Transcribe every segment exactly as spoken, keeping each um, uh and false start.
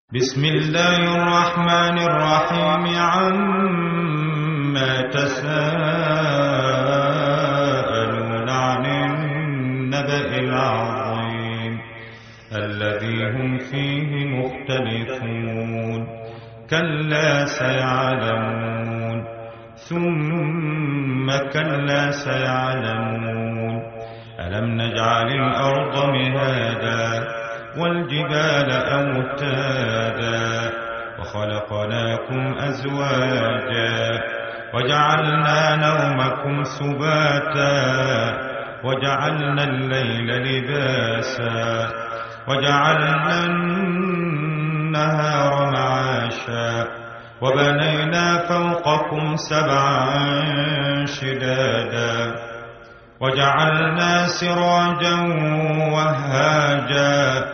بسم الله الرحمن الرحيم عما تساءلون عن النبأ العظيم الذي هم فيه مختلفون كلا سيعلمون ثم كلا سيعلمون ألم نجعل الأرض مهادا والجبال أوتادا وخلقناكم أزواجا وجعلنا نومكم سباتا وجعلنا الليل لباسا وجعلنا النهار معاشا وبنينا فوقكم سبعا شدادا وجعلنا سراجا وهاجا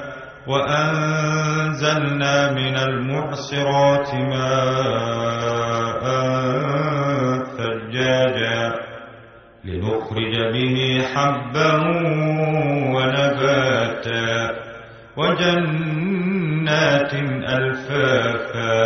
وأنزلنا من المعصرات ماء ثجاجا لنخرج به حبا ونباتا وجنات ألفافا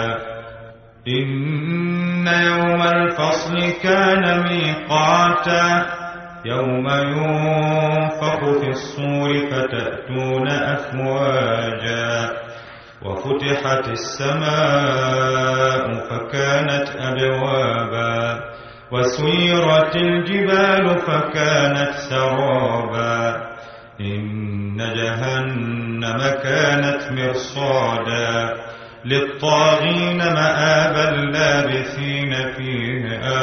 إن يوم الفصل كان ميقاتا يوم ينفخ في الصور فتأتون أفواجا وفتحت السماء فكانت أبوابا وسيرت الجبال فكانت سرابا إن جهنم كانت مرصادا للطاغين مآبا لابثين فيها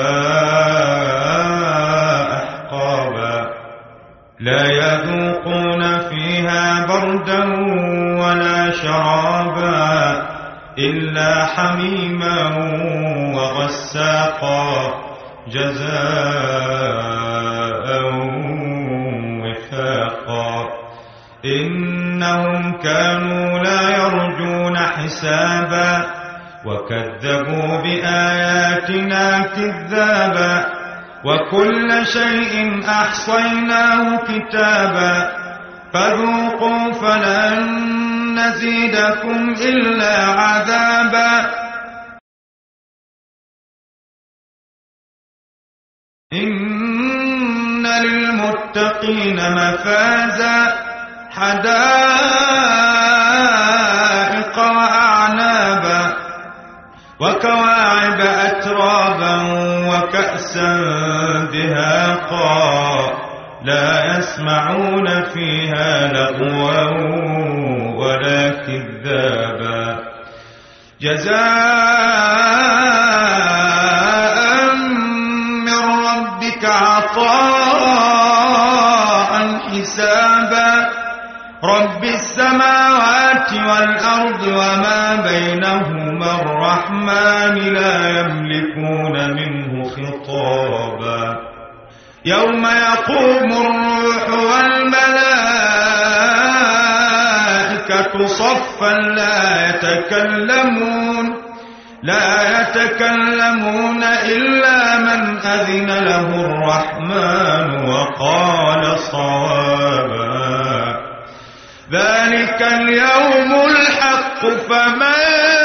لا يذوقون فيها بردا ولا شرابا إلا حميما وغساقا جزاء وفاقا إنهم كانوا لا يرجون حسابا وكذبوا بآياتنا كذابا وكل شيء أحصيناه كتابا فذوقوا فلن نزيدكم إلا عذابا إن للمتقين مفازا حدائق وأعنابا وكواعب أترابا وكأسا دهاقا لا يسمعون فيها لغوا ولا كذابا جزاء من ربك عطاء حسابا رب السماوات والأرض وما بينهما الرحمن لا يملكون منه خطابا يوم يقوم الروح والملائكة صفا لا يتكلمون لا يتكلمون إلا من أذن له الرحمن وقال صوابا ذلك اليوم الحق فمن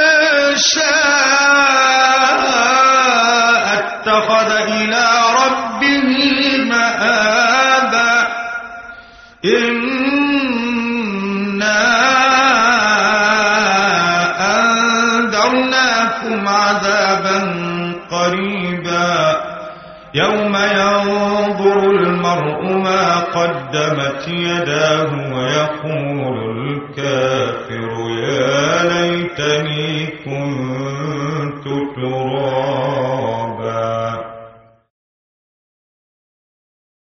شاء اتخذ إلى ربه مآبا إنا أنذرناكم عذابا قريبا يوم ينظر المرء ما قدمت يداه ويقول الكافر يا ليتني كنت ترابا